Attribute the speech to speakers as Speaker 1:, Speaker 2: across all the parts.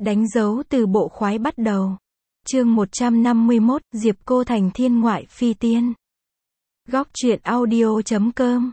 Speaker 1: Đánh dấu từ bộ khoái bắt đầu. Chương 151, Diệp Cô thành thiên ngoại phi tiên. Góc truyện audio.com.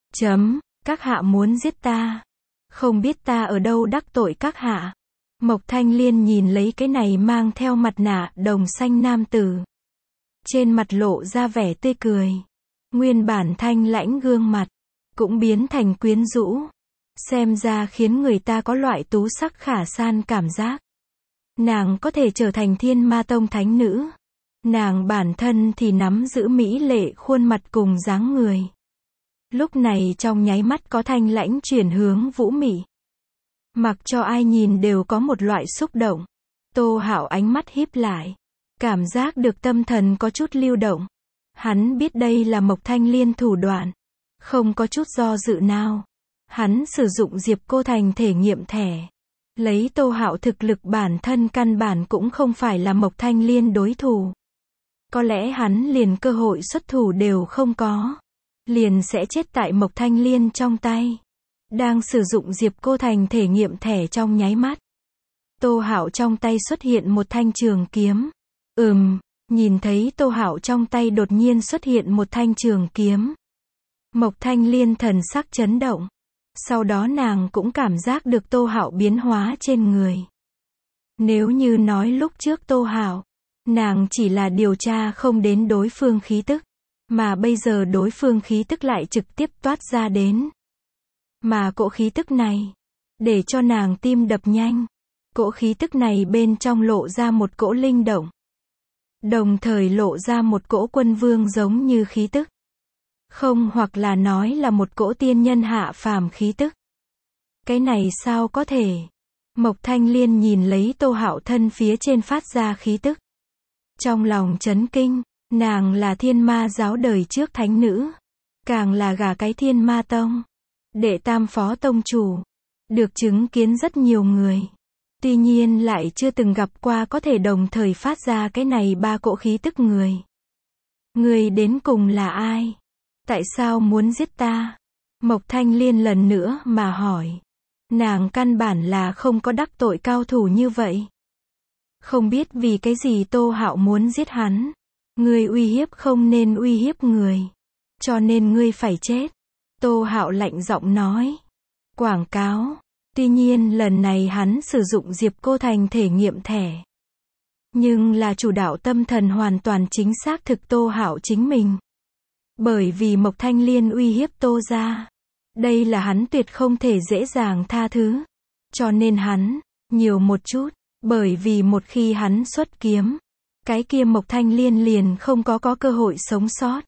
Speaker 1: Các hạ muốn giết ta. Không biết ta ở đâu đắc tội các hạ. Mộc Thanh Liên nhìn lấy cái này mang theo mặt nạ đồng xanh nam tử. Trên mặt lộ ra vẻ tươi cười. Nguyên bản thanh lãnh gương mặt cũng biến thành quyến rũ. Xem ra khiến người ta có loại tú sắc khả san cảm giác. Nàng có thể trở thành Thiên Ma Tông thánh nữ. Nàng bản thân thì nắm giữ mỹ lệ khuôn mặt cùng dáng người. Lúc này trong nháy mắt có thanh lãnh chuyển hướng vũ mị. Mặc cho ai nhìn đều có một loại xúc động. Tô Hạo ánh mắt híp lại. Cảm giác được tâm thần có chút lưu động. Hắn biết đây là Mộc Thanh Liên thủ đoạn. Không có chút do dự nào. Hắn sử dụng Diệp Cô thành thể nghiệm thẻ. Lấy Tô Hạo thực lực bản thân căn bản cũng không phải là Mộc Thanh Liên đối thủ. Có lẽ hắn liền cơ hội xuất thủ đều không có. Liền sẽ chết tại Mộc Thanh Liên trong tay. Đang sử dụng Diệp Cô thành thể nghiệm thẻ trong nháy mắt. Tô Hạo trong tay xuất hiện một thanh trường kiếm. Nhìn thấy Tô Hạo trong tay đột nhiên xuất hiện một thanh trường kiếm. Mộc Thanh Liên thần sắc chấn động. Sau đó nàng cũng cảm giác được Tô Hạo biến hóa trên người. Nếu như nói lúc trước Tô Hạo, nàng chỉ là điều tra không đến đối phương khí tức, mà bây giờ đối phương khí tức lại trực tiếp toát ra đến. Mà cỗ khí tức này, để cho nàng tim đập nhanh. Cỗ khí tức này bên trong lộ ra một cỗ linh động. Đồng thời lộ ra một cỗ quân vương giống như khí tức. Không, hoặc là nói là một cỗ tiên nhân hạ phàm khí tức. Cái này sao có thể? Mộc Thanh Liên nhìn lấy Tô Hạo thân phía trên phát ra khí tức. Trong lòng chấn kinh, nàng là Thiên Ma giáo đời trước thánh nữ. Càng là gả cái Thiên Ma Tông. Đệ tam phó tông chủ. Được chứng kiến rất nhiều người. Tuy nhiên lại chưa từng gặp qua có thể đồng thời phát ra cái này ba cỗ khí tức người. Người đến cùng là ai? Tại sao muốn giết ta? Mộc Thanh Liên lần nữa mà hỏi. Nàng căn bản là không có đắc tội cao thủ như vậy. Không biết vì cái gì Tô Hạo muốn giết hắn. Ngươi uy hiếp không nên uy hiếp người. Cho nên ngươi phải chết. Tô Hạo lạnh giọng nói. Quảng cáo. Tuy nhiên lần này hắn sử dụng Diệp Cô thành thể nghiệm thẻ. Nhưng là chủ đạo tâm thần hoàn toàn chính xác thực Tô Hạo chính mình. Bởi vì Mộc Thanh Liên uy hiếp Tô gia. Đây là hắn tuyệt không thể dễ dàng tha thứ. Cho nên hắn, nhiều một chút. Bởi vì một khi hắn xuất kiếm, cái kia Mộc Thanh Liên liền không có cơ hội sống sót.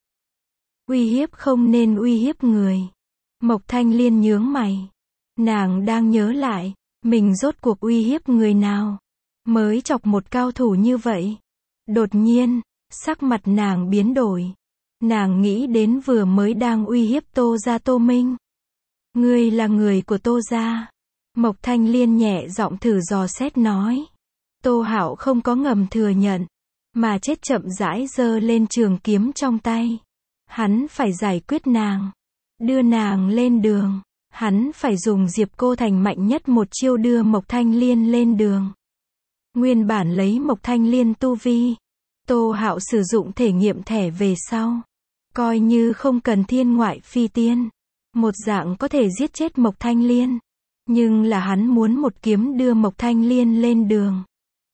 Speaker 1: Uy hiếp không nên uy hiếp người. Mộc Thanh Liên nhướng mày. Nàng đang nhớ lại, mình rốt cuộc uy hiếp người nào. Mới chọc một cao thủ như vậy. Đột nhiên, sắc mặt nàng biến đổi. Nàng nghĩ đến vừa mới đang uy hiếp Tô gia Tô Minh. Ngươi là người của Tô gia. Mộc Thanh Liên nhẹ giọng thử dò xét nói. Tô Hạo không có ngầm thừa nhận, mà chết chậm rãi giơ lên trường kiếm trong tay. Hắn phải giải quyết nàng, đưa nàng lên đường. Hắn phải dùng Diệp Cô thành mạnh nhất một chiêu đưa Mộc Thanh Liên lên đường. Nguyên bản lấy Mộc Thanh Liên tu vi, Tô Hạo sử dụng thể nghiệm thẻ về sau. Coi như không cần thiên ngoại phi tiên. Một dạng có thể giết chết Mộc Thanh Liên. Nhưng là hắn muốn một kiếm đưa Mộc Thanh Liên lên đường.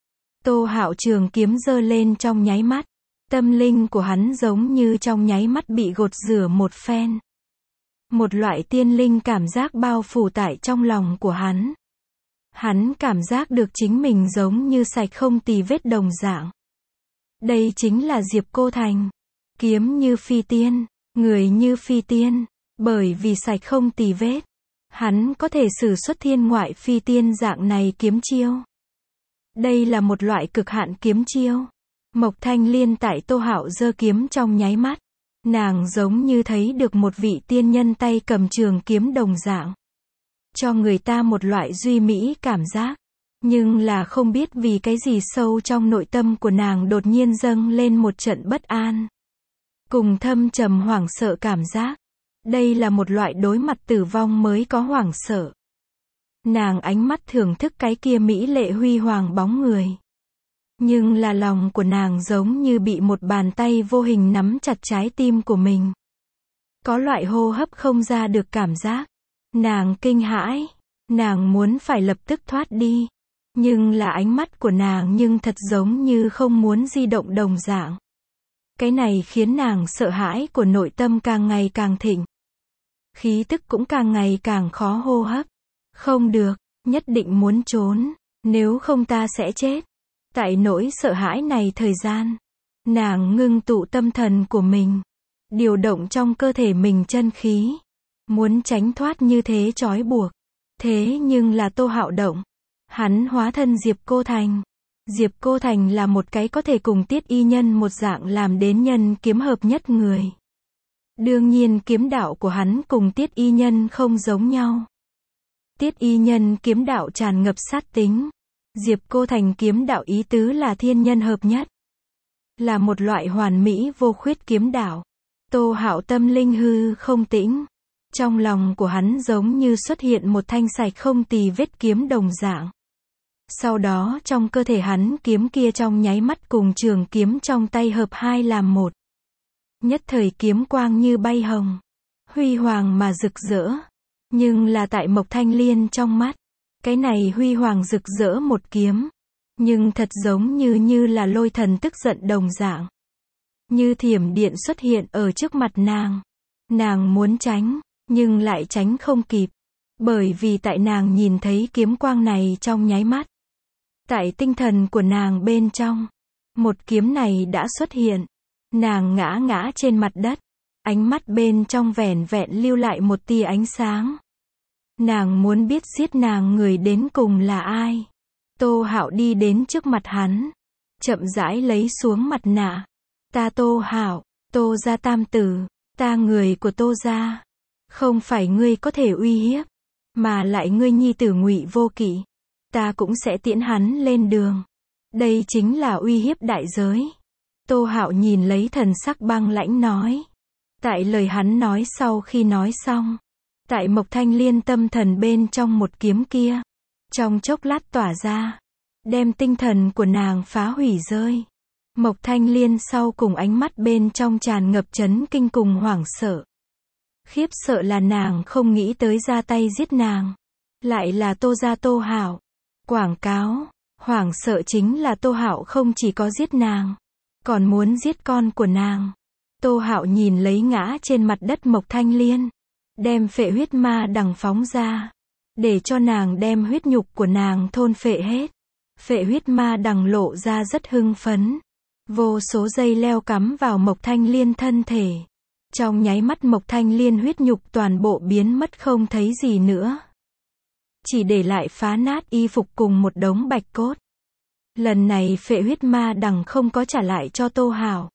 Speaker 1: Tô Hạo trường kiếm giơ lên trong nháy mắt. Tâm linh của hắn giống như trong nháy mắt bị gột rửa một phen. Một loại tiên linh cảm giác bao phủ tại trong lòng của hắn. Hắn cảm giác được chính mình giống như sạch không tì vết đồng dạng. Đây chính là Diệp Cô thành. Kiếm như phi tiên, người như phi tiên. Bởi vì sạch không tì vết, hắn có thể sử xuất thiên ngoại phi tiên dạng này kiếm chiêu. Đây là một loại cực hạn kiếm chiêu. Mộc Thanh Liên tại Tô Hạo giơ kiếm trong nháy mắt. Nàng giống như thấy được một vị tiên nhân tay cầm trường kiếm đồng dạng. Cho người ta một loại duy mỹ cảm giác. Nhưng là không biết vì cái gì sâu trong nội tâm của nàng đột nhiên dâng lên một trận bất an. Cùng thâm trầm hoảng sợ cảm giác. Đây là một loại đối mặt tử vong mới có hoảng sợ. Nàng ánh mắt thưởng thức cái kia mỹ lệ huy hoàng bóng người. Nhưng là lòng của nàng giống như bị một bàn tay vô hình nắm chặt trái tim của mình. Có loại hô hấp không ra được cảm giác. Nàng kinh hãi. Nàng muốn phải lập tức thoát đi. Nhưng là ánh mắt của nàng nhưng thật giống như không muốn di động đồng dạng. Cái này khiến nàng sợ hãi của nội tâm càng ngày càng thịnh. Khí tức cũng càng ngày càng khó hô hấp. Không được, nhất định muốn trốn, nếu không ta sẽ chết. Tại nỗi sợ hãi này thời gian, nàng ngưng tụ tâm thần của mình, điều động trong cơ thể mình chân khí, muốn tránh thoát như thế trói buộc. Thế nhưng là Tô Hạo động, hắn hóa thân Diệp Cô Thành. Diệp Cô Thành là một cái có thể cùng Tiết Y Nhân một dạng làm đến nhân kiếm hợp nhất người. Đương nhiên kiếm đạo của hắn cùng Tiết Y Nhân không giống nhau. Tiết Y Nhân kiếm đạo tràn ngập sát tính. Diệp Cô Thành kiếm đạo ý tứ là thiên nhân hợp nhất. Là một loại hoàn mỹ vô khuyết kiếm đạo. Tô Hạo tâm linh hư không tĩnh. Trong lòng của hắn giống như xuất hiện một thanh sạch không tì vết kiếm đồng dạng. Sau đó trong cơ thể hắn kiếm kia trong nháy mắt cùng trường kiếm trong tay hợp hai làm một. Nhất thời kiếm quang như bay hồng. Huy hoàng mà rực rỡ. Nhưng là tại Mộc Thanh Liên trong mắt. Cái này huy hoàng rực rỡ một kiếm. Nhưng thật giống như là lôi thần tức giận đồng dạng. Như thiểm điện xuất hiện ở trước mặt nàng. Nàng muốn tránh, nhưng lại tránh không kịp. Bởi vì tại nàng nhìn thấy kiếm quang này trong nháy mắt. Tại tinh thần của nàng bên trong. Một kiếm này đã xuất hiện. Nàng ngã trên mặt đất. Ánh mắt bên trong vẻn vẹn lưu lại một tia ánh sáng. Nàng muốn biết giết nàng người đến cùng là ai. Tô Hạo đi đến trước mặt hắn. Chậm rãi lấy xuống mặt nạ. Ta Tô Hạo, Tô gia tam tử. Ta người của Tô gia. Không phải ngươi có thể uy hiếp. Mà lại ngươi nhi tử Ngụy Vô Kỵ. Ta cũng sẽ tiễn hắn lên đường. Đây chính là uy hiếp đại giới. Tô Hạo nhìn lấy thần sắc băng lãnh nói. Tại lời hắn nói sau khi nói xong. Tại Mộc Thanh Liên tâm thần bên trong một kiếm kia. Trong chốc lát tỏa ra. Đem tinh thần của nàng phá hủy rơi. Mộc Thanh Liên sau cùng ánh mắt bên trong tràn ngập chấn kinh cùng hoảng sợ. Khiếp sợ là nàng không nghĩ tới ra tay giết nàng. Lại là Tô gia Tô Hạo. Quảng cáo. Hoảng sợ chính là Tô Hạo không chỉ có giết nàng. Còn muốn giết con của nàng. Tô Hạo nhìn lấy ngã trên mặt đất Mộc Thanh Liên. Đem phệ huyết ma đằng phóng ra. Để cho nàng đem huyết nhục của nàng thôn phệ hết. Phệ huyết ma đằng lộ ra rất hưng phấn. Vô số dây leo cắm vào Mộc Thanh Liên thân thể. Trong nháy mắt Mộc Thanh Liên huyết nhục toàn bộ biến mất không thấy gì nữa. Chỉ để lại phá nát y phục cùng một đống bạch cốt. Lần này phệ huyết ma đằng không có trả lại cho Tô Hạo.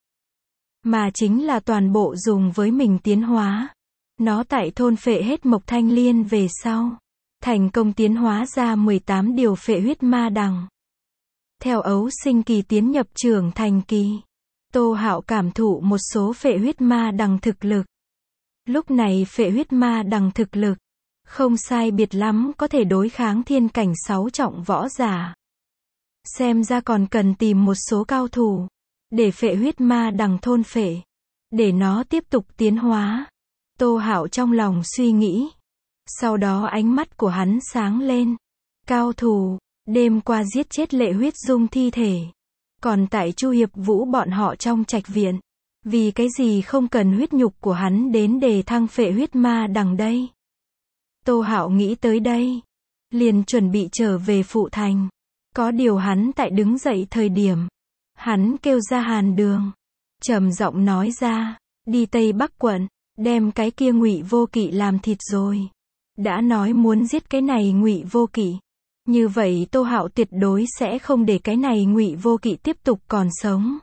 Speaker 1: Mà chính là toàn bộ dùng với mình tiến hóa. Nó tại thôn phệ hết Mộc Thanh Liên về sau. Thành công tiến hóa ra 18 điều phệ huyết ma đằng. Theo ấu sinh kỳ tiến nhập trưởng thành kỳ. Tô Hạo cảm thụ một số phệ huyết ma đằng thực lực. Lúc này phệ huyết ma đằng thực lực. Không sai biệt lắm có thể đối kháng thiên cảnh 6 trọng võ giả. Xem ra còn cần tìm một số cao thủ. Để phệ huyết ma đằng thôn phệ. Để nó tiếp tục tiến hóa. Tô Hạo trong lòng suy nghĩ. Sau đó ánh mắt của hắn sáng lên. Cao thủ, đêm qua giết chết Lệ Huyết Dung thi thể. Còn tại Chu Hiệp Vũ bọn họ trong trạch viện. Vì cái gì không cần huyết nhục của hắn đến để thăng phệ huyết ma đằng đây? Tô Hạo nghĩ tới đây. Liền chuẩn bị trở về Phụ Thành. Có điều hắn tại đứng dậy thời điểm. Hắn kêu ra Hàn Đường. Trầm giọng nói ra. Đi Tây Bắc quận. Đem cái kia Ngụy Vô Kỵ làm thịt rồi. Đã nói muốn giết cái này Ngụy Vô Kỵ. Như vậy Tô Hạo tuyệt đối sẽ không để cái này Ngụy Vô Kỵ tiếp tục còn sống.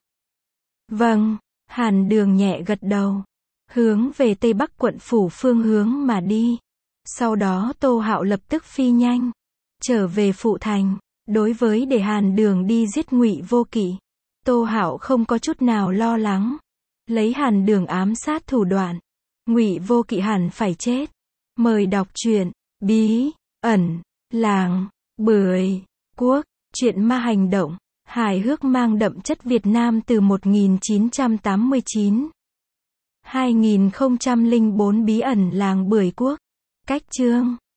Speaker 1: Vâng, Hàn Đường nhẹ gật đầu. Hướng về Tây Bắc quận phủ phương hướng mà đi. Sau đó Tô Hạo lập tức phi nhanh. Trở về Phụ Thành. Đối với để Hàn Đường đi giết Ngụy Vô Kỵ. Tô Hạo không có chút nào lo lắng. Lấy Hàn Đường ám sát thủ đoạn. Ngụy Vô Kỵ hẳn phải chết. Mời đọc truyện Bí ẩn Làng Bưởi Quốc, truyện ma hành động, hài hước mang đậm chất Việt Nam từ 1989. 2004 Bí ẩn làng Bưởi Quốc. Cách chương